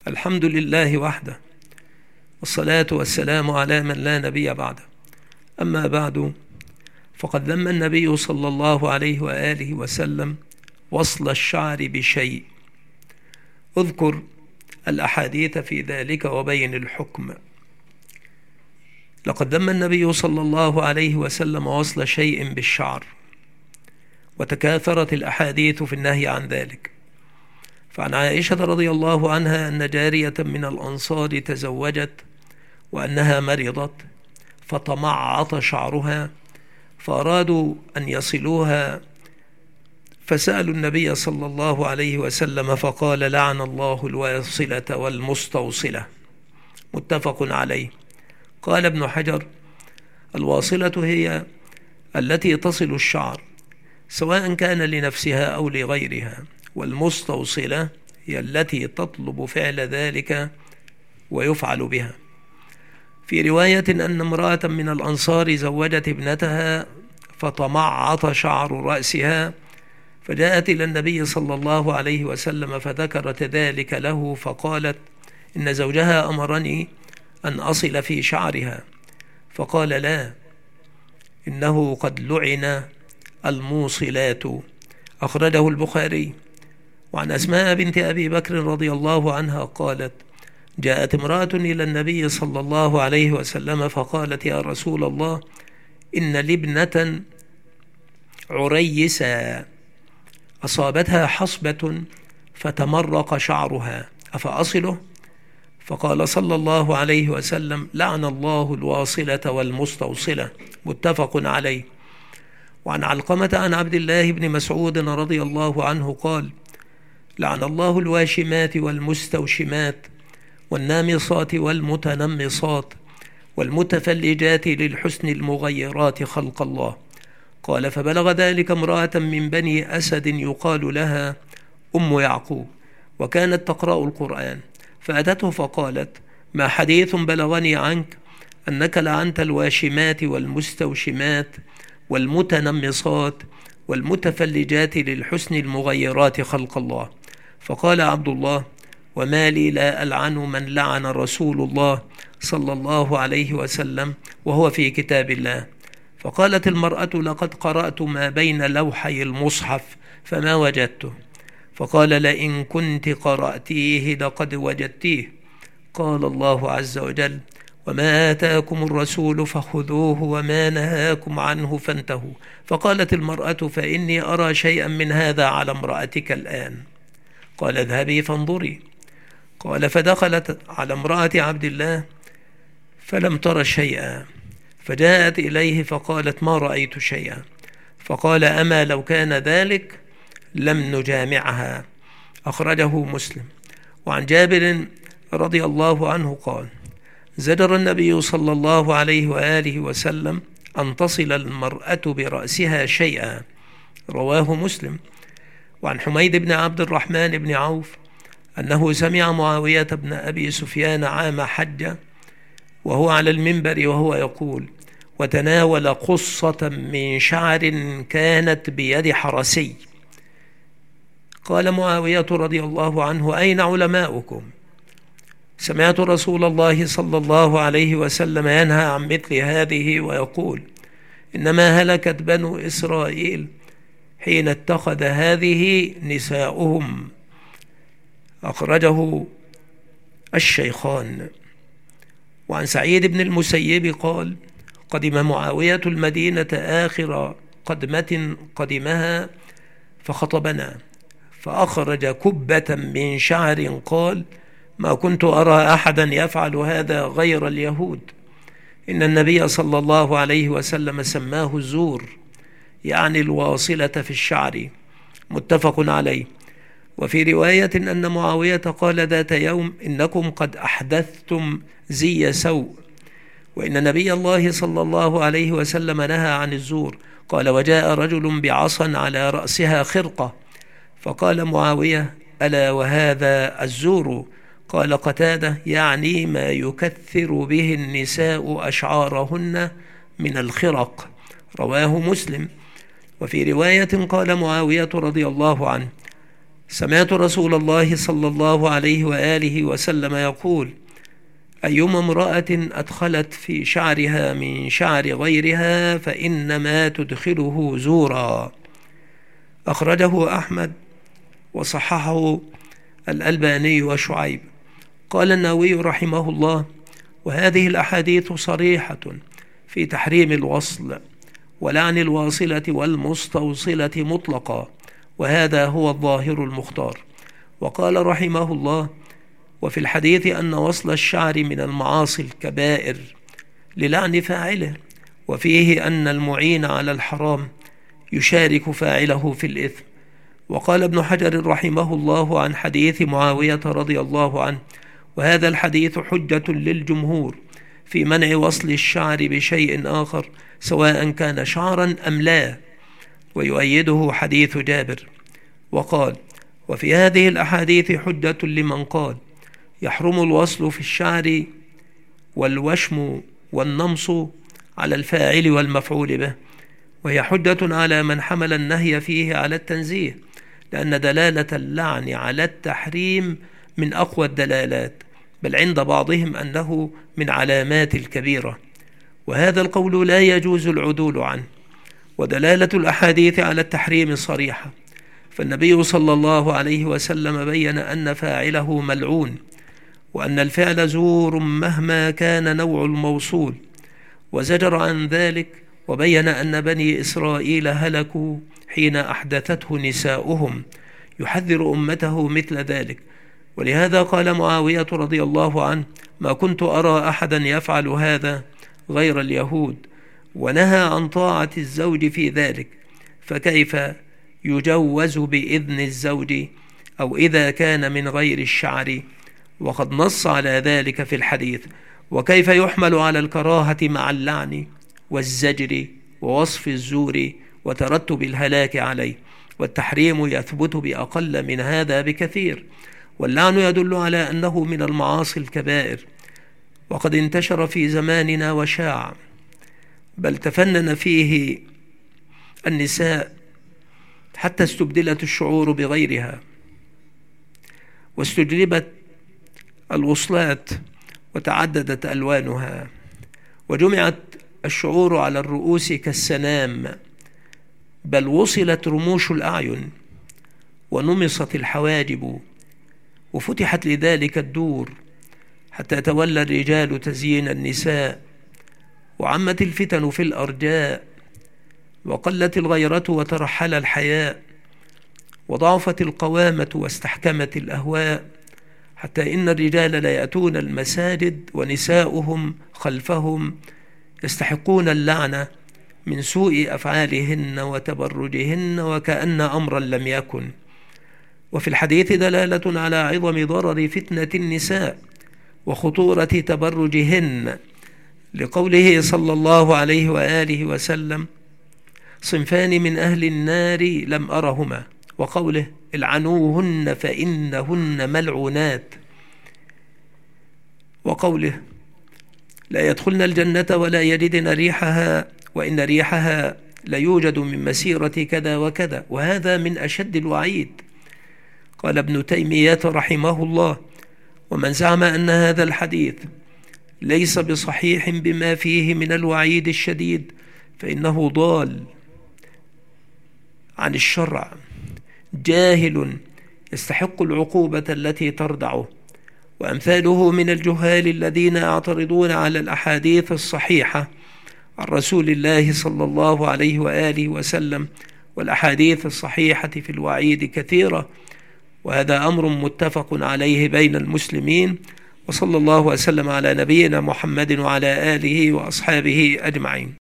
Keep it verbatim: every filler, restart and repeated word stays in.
الحمد لله وحده، والصلاة والسلام على من لا نبي بعده. أما بعد، فقد ذم النبي صلى الله عليه وآله وسلم وصل الشعر بشيء. اذكر الأحاديث في ذلك وبين الحكم. لقد ذم النبي صلى الله عليه وسلم وصل شيء بالشعر، وتكاثرت الأحاديث في النهي عن ذلك. فعن عائشة رضي الله عنها أن جارية من الأنصار تزوجت وأنها مرضت فتمعط شعرها، فأرادوا أن يصلوها فسألوا النبي صلى الله عليه وسلم فقال: لعن الله الواصلة والمستوصلة. متفق عليه. قال ابن حجر: الواصلة هي التي تصل الشعر سواء كان لنفسها أو لغيرها، والمستوصلة هي التي تطلب فعل ذلك ويفعل بها. في رواية أن امرأة من الأنصار زوجت ابنتها فتمعط شعر رأسها، فجاءت إلى النبي صلى الله عليه وسلم فذكرت ذلك له، فقالت: إن زوجها أمرني أن أصل في شعرها. فقال: لا، إنه قد لعن الموصلات. أخرجه البخاري. وعن أسماء بنت أبي بكر رضي الله عنها قالت: جاءت امرأة إلى النبي صلى الله عليه وسلم فقالت: يا رسول الله، إن لابنة عريسا أصابتها حصبة فتمرق شعرها، أفأصله؟ فقال صلى الله عليه وسلم: لعن الله الواصلة والمستوصلة. متفق عليه. وعن علقمة عن عبد الله بن مسعود رضي الله عنه قال: لعن الله الواشمات والمستوشمات والنامصات والمتنمصات والمتفلجات للحسن المغيرات خلق الله. قال: فبلغ ذلك امرأة من بني أسد يقال لها أم يعقوب، وكانت تقرأ القرآن، فأتته فقالت: ما حديث بلغني عنك أنك لعنت الواشمات والمستوشمات والمتنمصات والمتفلجات للحسن المغيرات خلق الله. فقال عبد الله: وما لي لا ألعن من لعن رسول الله صلى الله عليه وسلم وهو في كتاب الله. فقالت المرأة: لقد قرأت ما بين لوحي المصحف فما وجدته. فقال: لئن كنت قرأتيه لقد وجدتيه. قال الله عز وجل: وما آتاكم الرسول فخذوه وما نهاكم عنه فانتهوا. فقالت المرأة: فإني أرى شيئا من هذا على امرأتك الآن. قال: اذهبي فانظري. قال: فدخلت على امرأة عبد الله فلم تر شيئا، فجاءت إليه فقالت: ما رأيت شيئا. فقال: أما لو كان ذلك لم نجامعها. أخرجه مسلم. وعن جابر رضي الله عنه قال: زجر النبي صلى الله عليه وآله وسلم أن تصل المرأة برأسها شيئا. رواه مسلم. وعن حميد بن عبد الرحمن بن عوف أنه سمع معاوية بن أبي سفيان عام حجة وهو على المنبر وهو يقول: وتناول قصة من شعر كانت بيد حرسي. قال معاوية رضي الله عنه: أين علماؤكم؟ سمعت رسول الله صلى الله عليه وسلم ينهى عن مثل هذه ويقول: إنما هلكت بنو إسرائيل حين اتخذ هذه نساؤهم. أخرجه الشيخان. وعن سعيد بن المسيب قال: قدم معاوية المدينة آخر قدمة قدمها فخطبنا، فأخرج كبة من شعر قال: ما كنت أرى أحدا يفعل هذا غير اليهود. إن النبي صلى الله عليه وسلم سماه الزور، يعني الواصلة في الشعر. متفق عليه. وفي رواية أن معاوية قال ذات يوم: إنكم قد أحدثتم زي سوء، وإن نبي الله صلى الله عليه وسلم نهى عن الزور. قال: وجاء رجل بعصا على رأسها خرقة، فقال معاوية: ألا وهذا الزور؟ قال قتادة: يعني ما يكثر به النساء أشعارهن من الخرق. رواه مسلم. وفي رواية قال معاوية رضي الله عنه: سمعت رسول الله صلى الله عليه وآله وسلم يقول: أيما امرأة أدخلت في شعرها من شعر غيرها فإنما تدخله زورا. أخرجه أحمد وصححه الألباني وشعيب. قال النووي رحمه الله: وهذه الأحاديث صريحة في تحريم الوصل ولعن الواصلة والمستوصلة مطلقا، وهذا هو الظاهر المختار. وقال رحمه الله: وفي الحديث أن وصل الشعر من المعاصي الكبائر للعن فاعله، وفيه أن المعين على الحرام يشارك فاعله في الإثم. وقال ابن حجر رحمه الله عن حديث معاوية رضي الله عنه: وهذا الحديث حجة للجمهور في منع وصل الشعر بشيء آخر سواء كان شعرا أم لا، ويؤيده حديث جابر. وقال: وفي هذه الأحاديث حجة لمن قال يحرم الوصل في الشعر والوشم والنمص على الفاعل والمفعول به، وهي حجة على من حمل النهي فيه على التنزيه، لأن دلالة اللعن على التحريم من أقوى الدلالات، بل عند بعضهم أنه من علامات الكبيرة، وهذا القول لا يجوز العدول عنه. ودلالة الأحاديث على التحريم صريحة، فالنبي صلى الله عليه وسلم بين أن فاعله ملعون، وأن الفعل زور مهما كان نوع الموصول، وزجر عن ذلك، وبين أن بني إسرائيل هلكوا حين أحدثته نساؤهم، يحذر أمته مثل ذلك. ولهذا قال معاوية رضي الله عنه: ما كنت أرى أحدا يفعل هذا غير اليهود، ونهى عن طاعة الزوج في ذلك، فكيف يجوز بإذن الزوج أو إذا كان من غير الشعر، وقد نص على ذلك في الحديث، وكيف يحمل على الكراهة مع اللعن والزجر ووصف الزور وترتب الهلاك عليه، والتحريم يثبت بأقل من هذا بكثير، واللعن يدل على أنه من المعاصي الكبائر، وقد انتشر في زماننا وشاع، بل تفنن فيه النساء حتى استبدلت الشعور بغيرها، واستجلبت الوصلات وتعددت ألوانها، وجمعت الشعور على الرؤوس كالسنام، بل وصلت رموش الأعين ونمصت الحواجب، وفتحت لذلك الدور حتى تولى الرجال تزيين النساء، وعمت الفتن في الأرجاء، وقلت الغيرة وترحل الحياء، وضعفت القوامة واستحكمت الأهواء، حتى إن الرجال لا يأتون المساجد ونساؤهم خلفهم يستحقون اللعنة من سوء أفعالهن وتبرجهن، وكأن أمرا لم يكن. وفي الحديث دلالة على عظم ضرر فتنة النساء وخطورة تبرجهن، لقوله صلى الله عليه وآله وسلم: صنفان من أهل النار لم أرهما، وقوله: العنوهن فإنهن ملعونات، وقوله: لا يدخلن الجنة ولا يجدن ريحها، وإن ريحها ليوجد من مسيرة كذا وكذا، وهذا من أشد الوعيد. قال ابن تيمية رحمه الله: ومن زعم أن هذا الحديث ليس بصحيح بما فيه من الوعيد الشديد فإنه ضال عن الشرع، جاهل يستحق العقوبة التي تردعه. وأمثاله من الجهال الذين يعترضون على الأحاديث الصحيحة عن رسول الله صلى الله عليه وآله وسلم، والأحاديث الصحيحة في الوعيد كثيرة، وهذا أمر متفق عليه بين المسلمين. وصلى الله وسلم على نبينا محمد وعلى آله وأصحابه أجمعين.